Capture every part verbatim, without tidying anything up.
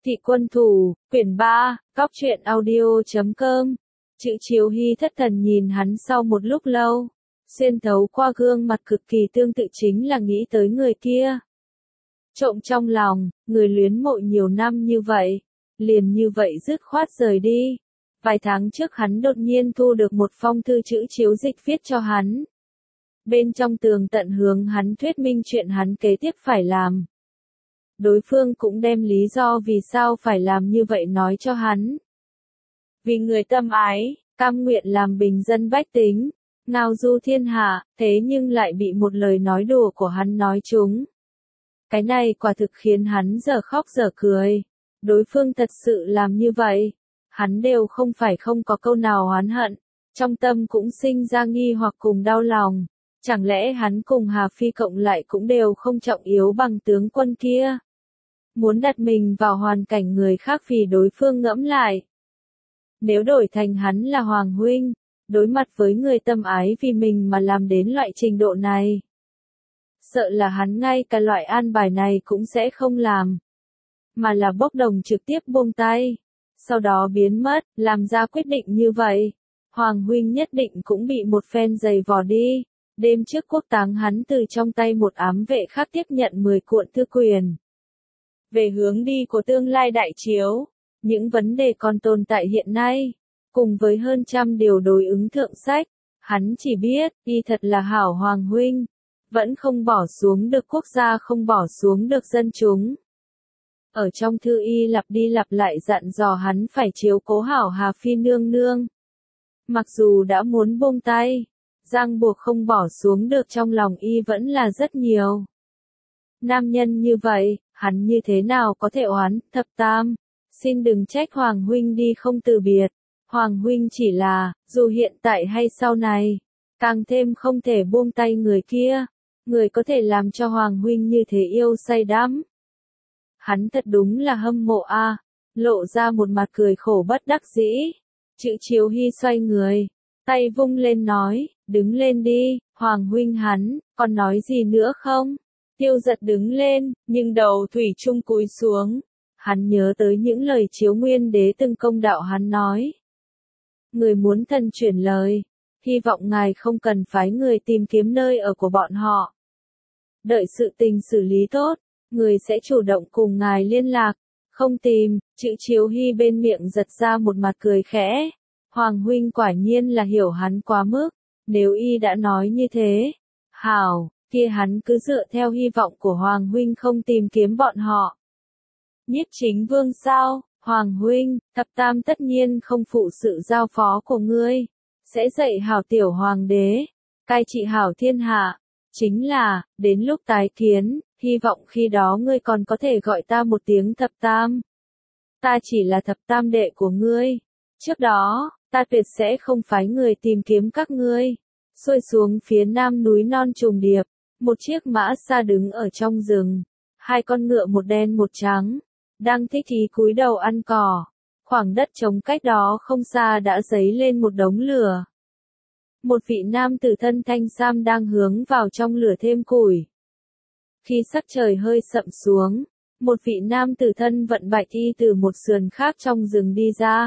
Thị quân thủ, quyển ba, cóc truyện audio chấm com. Chữ Chiếu Hy thất thần nhìn hắn sau một lúc lâu, xuyên thấu qua gương mặt cực kỳ tương tự chính là nghĩ tới người kia. Trộm trong lòng, người luyến mộ nhiều năm như vậy, liền như vậy dứt khoát rời đi. Vài tháng trước hắn đột nhiên thu được một phong thư chữ Chiếu Dịch viết cho hắn. Bên trong tường tận hướng hắn thuyết minh chuyện hắn kế tiếp phải làm. Đối phương cũng đem lý do vì sao phải làm như vậy nói cho hắn. Vì người tâm ái, cam nguyện làm bình dân bách tính, ngao du thiên hạ, thế nhưng lại bị một lời nói đùa của hắn nói trúng. Cái này quả thực khiến hắn giờ khóc giờ cười. Đối phương thật sự làm như vậy, hắn đều không phải không có câu nào oán hận, trong tâm cũng sinh ra nghi hoặc cùng đau lòng. Chẳng lẽ hắn cùng Hà Phi cộng lại cũng đều không trọng yếu bằng tướng quân kia? Muốn đặt mình vào hoàn cảnh người khác vì đối phương ngẫm lại. Nếu đổi thành hắn là Hoàng huynh, đối mặt với người tâm ái vì mình mà làm đến loại trình độ này. Sợ là hắn ngay cả loại an bài này cũng sẽ không làm. Mà là bốc đồng trực tiếp buông tay. Sau đó biến mất, làm ra quyết định như vậy. Hoàng huynh nhất định cũng bị một phen giày vò đi. Đêm trước quốc táng hắn từ trong tay một ám vệ khác tiếp nhận mười cuộn thư quyền. Về hướng đi của tương lai đại chiếu, những vấn đề còn tồn tại hiện nay, cùng với hơn trăm điều đối ứng thượng sách, hắn chỉ biết, y thật là hảo hoàng huynh, vẫn không bỏ xuống được quốc gia không bỏ xuống được dân chúng. Ở trong thư y lặp đi lặp lại dặn dò hắn phải chiếu cố hảo Hà Phi nương nương. Mặc dù đã muốn buông tay, ràng buộc không bỏ xuống được trong lòng y vẫn là rất nhiều. Nam nhân như vậy, hắn như thế nào có thể oán, thập tam, xin đừng trách Hoàng huynh đi không từ biệt. Hoàng huynh chỉ là, dù hiện tại hay sau này, càng thêm không thể buông tay người kia, người có thể làm cho Hoàng huynh như thế yêu say đắm. Hắn thật đúng là hâm mộ a, à, lộ ra một mặt cười khổ bất đắc dĩ. Chữ Chiếu Hy xoay người, tay vung lên nói, đứng lên đi, Hoàng huynh hắn, còn nói gì nữa không? Tiêu Giật đứng lên, nhưng đầu thủy chung cúi xuống. Hắn nhớ tới những lời Chiếu Nguyên Đế từng công đạo hắn nói. Người muốn thần chuyển lời, hy vọng ngài không cần phái người tìm kiếm nơi ở của bọn họ. Đợi sự tình xử lý tốt, người sẽ chủ động cùng ngài liên lạc, không tìm. Chữ Chiếu Hy bên miệng giật ra một mặt cười khẽ. Hoàng huynh quả nhiên là hiểu hắn quá mức, nếu y đã nói như thế. Hảo, kia hắn cứ dựa theo hy vọng của Hoàng huynh không tìm kiếm bọn họ. Nhiếp Chính Vương sao? Hoàng huynh, thập tam tất nhiên không phụ sự giao phó của ngươi, sẽ dạy hảo tiểu hoàng đế, cai trị hảo thiên hạ. Chính là, đến lúc tái kiến, hy vọng khi đó ngươi còn có thể gọi ta một tiếng thập tam. Ta chỉ là thập tam đệ của ngươi. Trước đó, ta tuyệt sẽ không phái người tìm kiếm các ngươi. Xuôi xuống phía nam núi non trùng điệp, một chiếc mã xa đứng ở trong rừng, hai con ngựa một đen một trắng, đang thích thú cúi đầu ăn cỏ. Khoảng đất trống cách đó không xa đã dấy lên một đống lửa. Một vị nam tử thân thanh sam đang hướng vào trong lửa thêm củi. Khi sắc trời hơi sậm xuống, một vị nam tử thân vận bạch y từ một sườn khác trong rừng đi ra.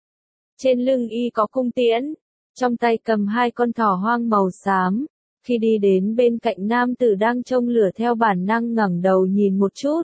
Trên lưng y có cung tiễn, trong tay cầm hai con thỏ hoang màu xám. Khi đi đến bên cạnh nam tử đang trông lửa theo bản năng ngẩng đầu nhìn một chút.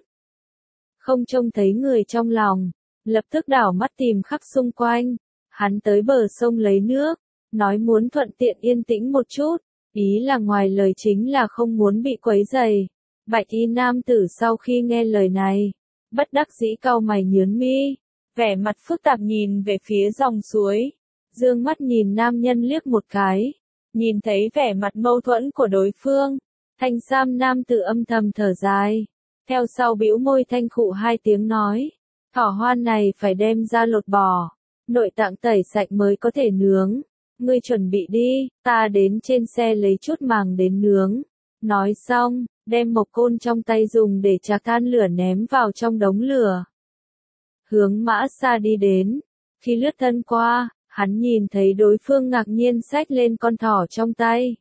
Không trông thấy người trong lòng, lập tức đảo mắt tìm khắp xung quanh. Hắn tới bờ sông lấy nước, nói muốn thuận tiện yên tĩnh một chút, ý là ngoài lời chính là không muốn bị quấy rầy. Bạch y nam tử sau khi nghe lời này, bất đắc dĩ cau mày nhướng mi, vẻ mặt phức tạp nhìn về phía dòng suối, dương mắt nhìn nam nhân liếc một cái, nhìn thấy vẻ mặt mâu thuẫn của đối phương, thanh sam nam tử âm thầm thở dài, theo sau bĩu môi thanh khụ hai tiếng nói, thỏ hoang này phải đem ra lột bỏ, nội tạng tẩy sạch mới có thể nướng, ngươi chuẩn bị đi, ta đến trên xe lấy chút màng đến nướng. Nói xong, đem mộc côn trong tay dùng để chạc than lửa ném vào trong đống lửa. Hướng mã xa đi đến, khi lướt thân qua, hắn nhìn thấy đối phương ngạc nhiên xách lên con thỏ trong tay.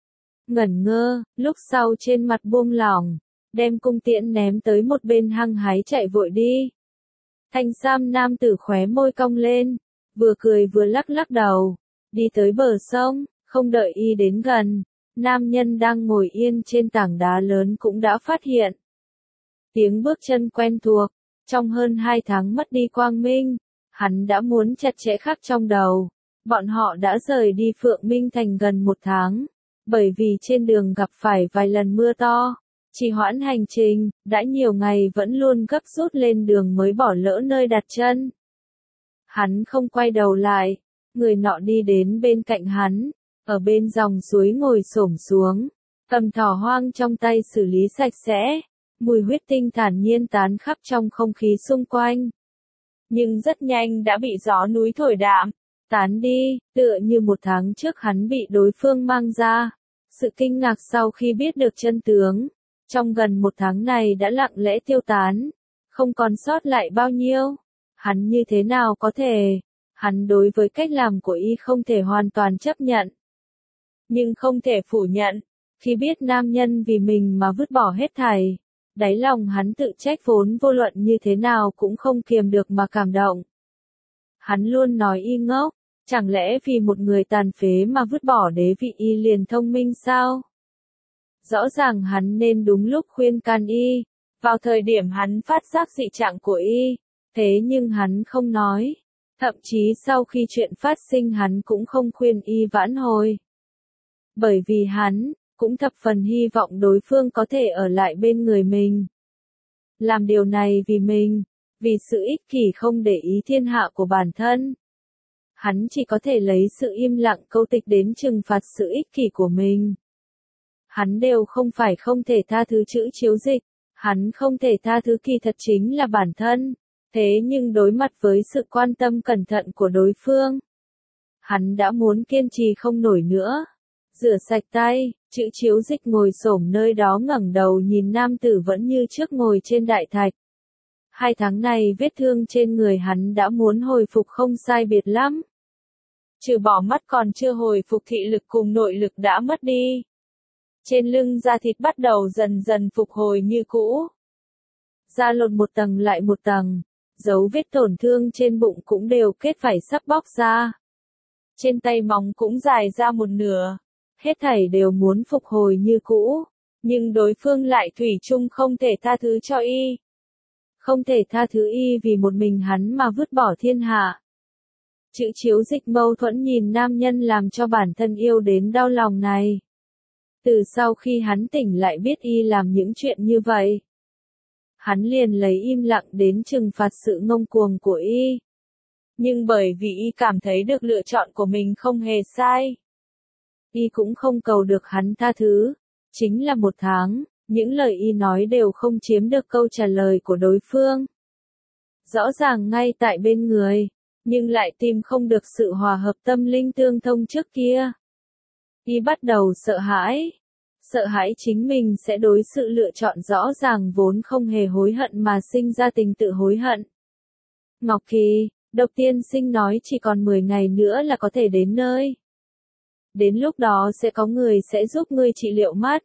Ngẩn ngơ, lúc sau trên mặt buông lỏng, đem cung tiễn ném tới một bên hăng hái chạy vội đi. Thanh sam nam tử khóe môi cong lên, vừa cười vừa lắc lắc đầu, đi tới bờ sông, không đợi y đến gần, nam nhân đang ngồi yên trên tảng đá lớn cũng đã phát hiện. Tiếng bước chân quen thuộc, trong hơn hai tháng mất đi quang minh, hắn đã muốn chặt chẽ khắc trong đầu. Bọn họ đã rời đi Phượng Minh Thành gần một tháng, bởi vì trên đường gặp phải vài lần mưa to, trì hoãn hành trình, đã nhiều ngày vẫn luôn gấp rút lên đường mới bỏ lỡ nơi đặt chân. Hắn không quay đầu lại, người nọ đi đến bên cạnh hắn, ở bên dòng suối ngồi xổm xuống, cầm thỏ hoang trong tay xử lý sạch sẽ, mùi huyết tinh thản nhiên tán khắp trong không khí xung quanh. Nhưng rất nhanh đã bị gió núi thổi đạm, tán đi, tựa như một tháng trước hắn bị đối phương mang ra. Sự kinh ngạc sau khi biết được chân tướng, trong gần một tháng này đã lặng lẽ tiêu tán, không còn sót lại bao nhiêu. Hắn như thế nào có thể? Hắn đối với cách làm của y không thể hoàn toàn chấp nhận. Nhưng không thể phủ nhận, khi biết nam nhân vì mình mà vứt bỏ hết thảy, đáy lòng hắn tự trách vốn vô luận như thế nào cũng không kiềm được mà cảm động. Hắn luôn nói y ngốc, chẳng lẽ vì một người tàn phế mà vứt bỏ đế vị y liền thông minh sao? Rõ ràng hắn nên đúng lúc khuyên can y, vào thời điểm hắn phát giác dị trạng của y, thế nhưng hắn không nói, thậm chí sau khi chuyện phát sinh hắn cũng không khuyên y vãn hồi. Bởi vì hắn cũng thập phần hy vọng đối phương có thể ở lại bên người mình. Làm điều này vì mình, vì sự ích kỷ không để ý thiên hạ của bản thân. Hắn chỉ có thể lấy sự im lặng câu tịch đến trừng phạt sự ích kỷ của mình. Hắn đều không phải không thể tha thứ chữ chiếu dịch, hắn không thể tha thứ kỳ thật chính là bản thân, thế nhưng đối mặt với sự quan tâm cẩn thận của đối phương, hắn đã muốn kiên trì không nổi nữa. Rửa sạch tay, chữ chiếu dịch ngồi xổm nơi đó ngẩng đầu nhìn nam tử vẫn như trước ngồi trên đại thạch. Hai tháng này vết thương trên người hắn đã muốn hồi phục không sai biệt lắm. Trừ bỏ mắt còn chưa hồi phục thị lực cùng nội lực đã mất đi. Trên lưng da thịt bắt đầu dần dần phục hồi như cũ. Da lột một tầng lại một tầng, dấu vết tổn thương trên bụng cũng đều kết phải sắp bóc ra. Trên tay móng cũng dài ra một nửa. Hết thảy đều muốn phục hồi như cũ, nhưng đối phương lại thủy chung không thể tha thứ cho y. Không thể tha thứ y vì một mình hắn mà vứt bỏ thiên hạ. Chữ chiếu dịch mâu thuẫn nhìn nam nhân làm cho bản thân yêu đến đau lòng này. Từ sau khi hắn tỉnh lại biết y làm những chuyện như vậy, hắn liền lấy im lặng đến trừng phạt sự ngông cuồng của y. Nhưng bởi vì y cảm thấy được lựa chọn của mình không hề sai, y cũng không cầu được hắn tha thứ. Chính là một tháng, những lời y nói đều không chiếm được câu trả lời của đối phương. Rõ ràng ngay tại bên người, nhưng lại tìm không được sự hòa hợp tâm linh tương thông trước kia. Y bắt đầu sợ hãi. Sợ hãi chính mình sẽ đối sự lựa chọn rõ ràng vốn không hề hối hận mà sinh ra tình tự hối hận. Ngọc Kỳ, Độc tiên sinh nói chỉ còn mười ngày nữa là có thể đến nơi. Đến lúc đó sẽ có người sẽ giúp ngươi trị liệu mắt.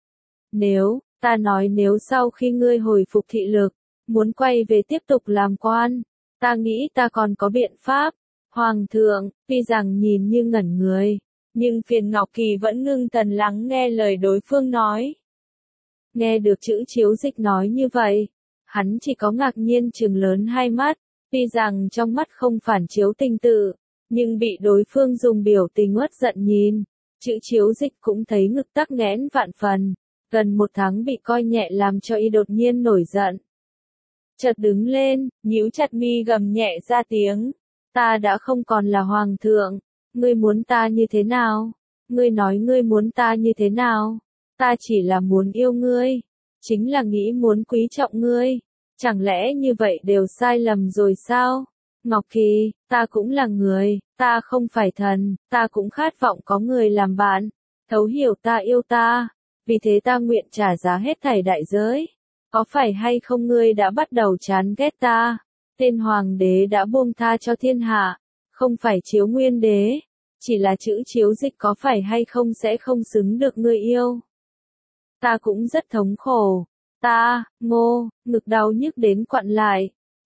Nếu, ta nói nếu sau khi ngươi hồi phục thị lực, muốn quay về tiếp tục làm quan, ta nghĩ ta còn có biện pháp. Hoàng thượng, tuy rằng nhìn như ngẩn người, nhưng phiền Ngọc Kỳ vẫn ngưng thần lắng nghe lời đối phương nói. Nghe được chữ chiếu dịch nói như vậy, hắn chỉ có ngạc nhiên trừng lớn hai mắt, tuy rằng trong mắt không phản chiếu tình tự, nhưng bị đối phương dùng biểu tình uất giận nhìn, chữ chiếu dịch cũng thấy ngực tắc nghẽn vạn phần, gần một tháng bị coi nhẹ làm cho y đột nhiên nổi giận. Chợt đứng lên, nhíu chặt mi gầm nhẹ ra tiếng, ta đã không còn là hoàng thượng, ngươi muốn ta như thế nào? Ngươi nói ngươi muốn ta như thế nào? Ta chỉ là muốn yêu ngươi, chính là nghĩ muốn quý trọng ngươi, chẳng lẽ như vậy đều sai lầm rồi sao? Ngọc Kỳ, ta cũng là người, ta không phải thần, ta cũng khát vọng có người làm bạn, thấu hiểu ta yêu ta, vì thế ta nguyện trả giá hết thảy đại giới. Có phải hay không ngươi đã bắt đầu chán ghét ta? Tên hoàng đế đã buông tha cho thiên hạ, không phải chiếu nguyên đế, chỉ là chữ chiếu dịch có phải hay không sẽ không xứng được ngươi yêu. Ta cũng rất thống khổ, ta, ngô, ngực đau nhức đến quặn lại,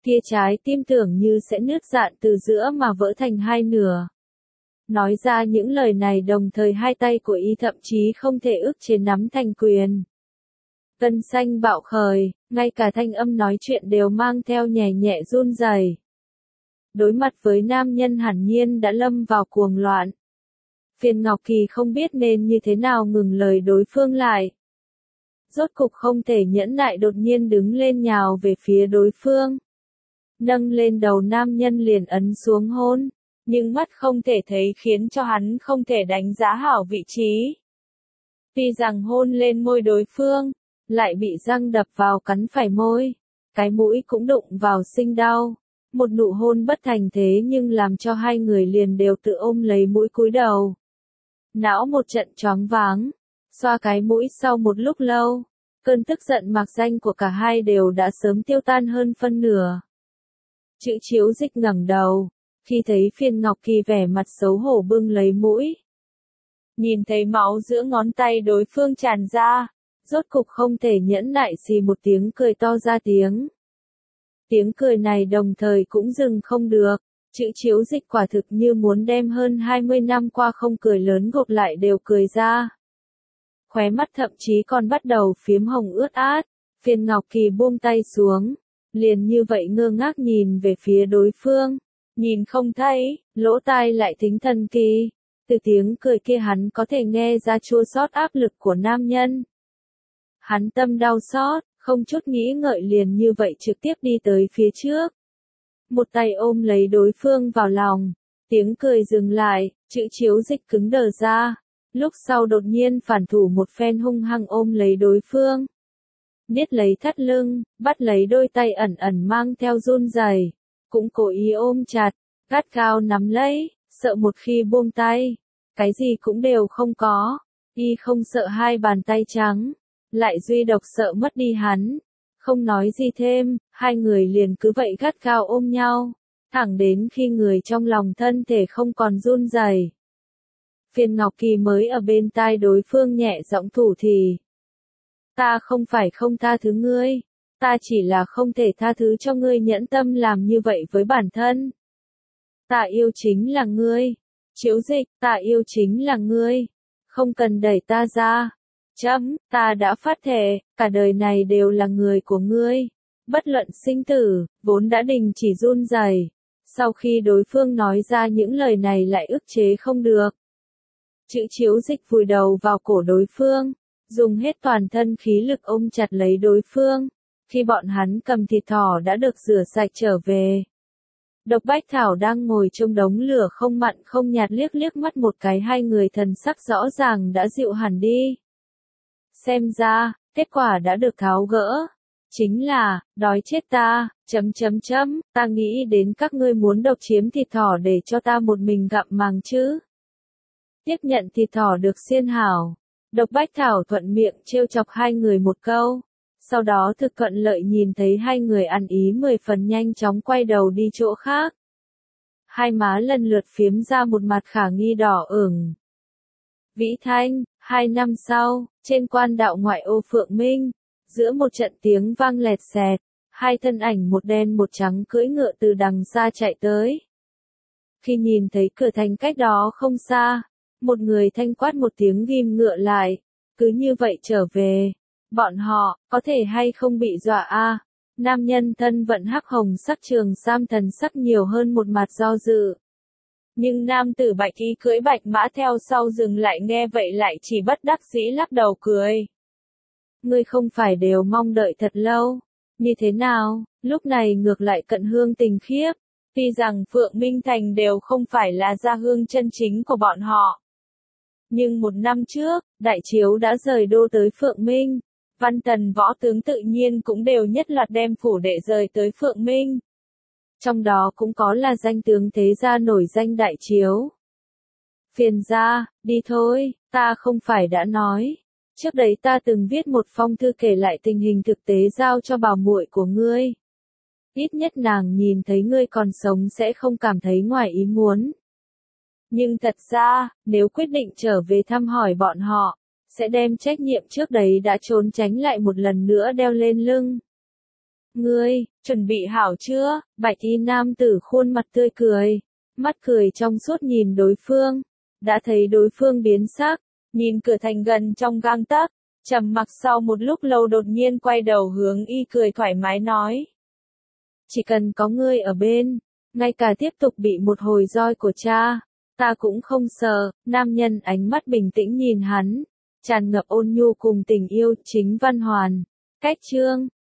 Kia trái tim tưởng như sẽ nứt rạn từ giữa mà vỡ thành hai nửa. Nói ra những lời này đồng thời hai tay của y thậm chí không thể ức chế nắm thành quyền. Gân xanh bạo khởi, ngay cả thanh âm nói chuyện đều mang theo nhẹ nhẹ run rẩy. Đối mặt với nam nhân hẳn nhiên đã lâm vào cuồng loạn. Phiền Ngọc Kỳ không biết nên như thế nào ngừng lời đối phương lại. Rốt cục không thể nhẫn nại đột nhiên đứng lên nhào về phía đối phương. Nâng lên đầu nam nhân liền ấn xuống hôn, nhưng mắt không thể thấy khiến cho hắn không thể đánh giá hảo vị trí. Tuy rằng hôn lên môi đối phương, lại bị răng đập vào cắn phải môi, cái mũi cũng đụng vào sinh đau. Một nụ hôn bất thành thế nhưng làm cho hai người liền đều tự ôm lấy mũi cúi đầu. Não một trận choáng váng, xoa cái mũi sau một lúc lâu, cơn tức giận mạc danh của cả hai đều đã sớm tiêu tan hơn phân nửa. Chữ Chiếu Dịch ngẩng đầu, khi thấy Phiền Ngọc Kỳ vẻ mặt xấu hổ bưng lấy mũi. Nhìn thấy máu giữa ngón tay đối phương tràn ra, rốt cục không thể nhẫn nại xì một tiếng cười to ra tiếng. Tiếng cười này đồng thời cũng dừng không được, Chữ Chiếu Dịch quả thực như muốn đem hơn hai mươi năm qua không cười lớn gộp lại đều cười ra. Khóe mắt thậm chí còn bắt đầu phiếm hồng ướt át, Phiền Ngọc Kỳ buông tay xuống, liền như vậy ngơ ngác nhìn về phía đối phương, nhìn không thấy, lỗ tai lại thính thần kỳ, từ tiếng cười kia hắn có thể nghe ra chua xót áp lực của nam nhân. Hắn tâm đau xót, không chút nghĩ ngợi liền như vậy trực tiếp đi tới phía trước. Một tay ôm lấy đối phương vào lòng, tiếng cười dừng lại, Chữ Chiếu Dịch cứng đờ ra, lúc sau đột nhiên phản thủ một phen hung hăng ôm lấy đối phương. Niết lấy thắt lưng, bắt lấy đôi tay ẩn ẩn mang theo run rẩy, cũng cố ý ôm chặt, gắt gao nắm lấy, sợ một khi buông tay, cái gì cũng đều không có, y không sợ hai bàn tay trắng, lại duy độc sợ mất đi hắn. Không nói gì thêm, hai người liền cứ vậy gắt gao ôm nhau, thẳng đến khi người trong lòng thân thể không còn run rẩy. Phiền Ngọc Kỳ mới ở bên tai đối phương nhẹ giọng thủ thì. Ta không phải không tha thứ ngươi, ta chỉ là không thể tha thứ cho ngươi nhẫn tâm làm như vậy với bản thân. Ta yêu chính là ngươi, Chiếu Dịch, ta yêu chính là ngươi, không cần đẩy ta ra. Chấm, ta đã phát thề, cả đời này đều là người của ngươi. Bất luận sinh tử, vốn đã đình chỉ run rẩy. Sau khi đối phương nói ra những lời này lại ức chế không được. Chữ Chiếu Dịch vùi đầu vào cổ đối phương, dùng hết toàn thân khí lực ôm chặt lấy đối phương. Khi bọn hắn cầm thịt thỏ đã được rửa sạch trở về. Độc Bách Thảo đang ngồi trong đống lửa không mặn không nhạt liếc liếc mắt một cái hai người thần sắc rõ ràng đã dịu hẳn đi. Xem ra, kết quả đã được tháo gỡ. Chính là, đói chết ta, chấm chấm chấm, ta nghĩ đến các ngươi muốn độc chiếm thịt thỏ để cho ta một mình gặm màng chứ. Tiếp nhận thịt thỏ được xiên hảo. Độc Bách Thảo thuận miệng trêu chọc hai người một câu. Sau đó Thực Cận Lợi nhìn thấy hai người ăn ý mười phần nhanh chóng quay đầu đi chỗ khác. Hai má lần lượt phiếm ra một mặt khả nghi đỏ ửng. Vĩ Thanh, hai năm sau, trên quan đạo ngoại ô Phượng Minh, giữa một trận tiếng vang lẹt xẹt, hai thân ảnh một đen một trắng cưỡi ngựa từ đằng xa chạy tới. Khi nhìn thấy cửa thành cách đó không xa, một người thanh quát một tiếng ghim ngựa lại, cứ như vậy trở về. Bọn họ, có thể hay không bị dọa a? Nam nhân thân vận hắc hồng sắc trường sam thần sắc nhiều hơn một mặt do dự. Nhưng nam tử bạch y cưỡi bạch mã theo sau dừng lại nghe vậy lại chỉ bất đắc dĩ lắc đầu cười. Ngươi không phải đều mong đợi thật lâu. Như thế nào, lúc này ngược lại cận hương tình khiếp. Tuy rằng Phượng Minh Thành đều không phải là gia hương chân chính của bọn họ. Nhưng một năm trước, Đại Chiếu đã rời đô tới Phượng Minh. Văn tần võ tướng tự nhiên cũng đều nhất loạt đem phủ đệ rời tới Phượng Minh. Trong đó cũng có là danh tướng thế gia nổi danh Đại Chiếu. Phiền gia, đi thôi, ta không phải đã nói. Trước đấy ta từng viết một phong thư kể lại tình hình thực tế giao cho bảo muội của ngươi. Ít nhất nàng nhìn thấy ngươi còn sống sẽ không cảm thấy ngoài ý muốn. Nhưng thật ra, nếu quyết định trở về thăm hỏi bọn họ, sẽ đem trách nhiệm trước đấy đã trốn tránh lại một lần nữa đeo lên lưng. Ngươi, chuẩn bị hảo chưa? Bạch y nam tử khuôn mặt tươi cười, mắt cười trong suốt nhìn đối phương, đã thấy đối phương biến sắc, nhìn cửa thành gần trong gang tấc, trầm mặc sau một lúc lâu đột nhiên quay đầu hướng y cười thoải mái nói. Chỉ cần có ngươi ở bên, ngay cả tiếp tục bị một hồi roi của cha, ta cũng không sợ. Nam nhân ánh mắt bình tĩnh nhìn hắn, tràn ngập ôn nhu cùng tình yêu. Chính Văn Hoàn. Cách chương